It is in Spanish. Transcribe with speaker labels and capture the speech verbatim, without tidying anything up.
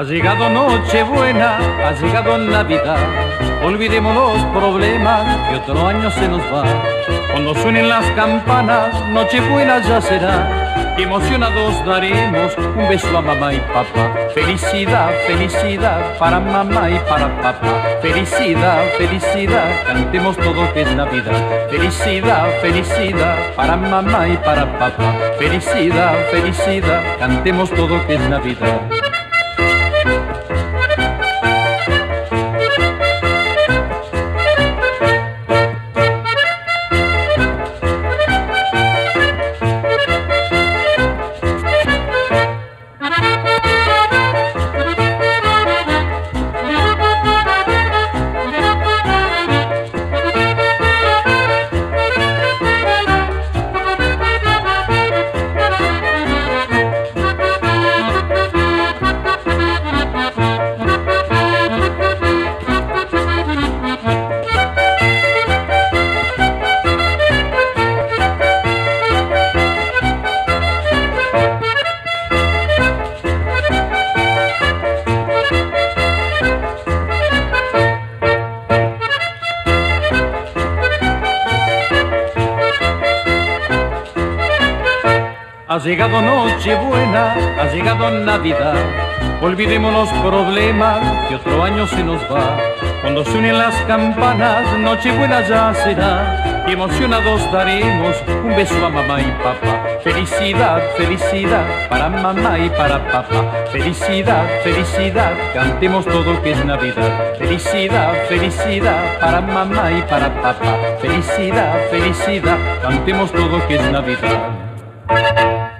Speaker 1: llegado Nochebuena, ha llegado Navidad. Olvidemos los problemas que otro año se nos va. Cuando suenen las campanas, Nochebuena ya será. Y emocionados daremos un beso a mamá y papá. Felicidad, felicidad para mamá y para papá. Felicidad, felicidad, cantemos todo que es Navidad. Felicidad, felicidad para mamá y para papá. Felicidad, felicidad, cantemos todo que es Navidad. Ha llegado Nochebuena, ha llegado Navidad. Olvidemos los problemas que otro año se nos va. Cuando suenen las campanas, Nochebuena ya será. Y emocionados daremos un beso a mamá y papá. Felicidad, felicidad para mamá y para papá. Felicidad, felicidad, cantemos todo que es Navidad. Felicidad, felicidad para mamá y para papá. Felicidad, felicidad, cantemos todo que es Navidad.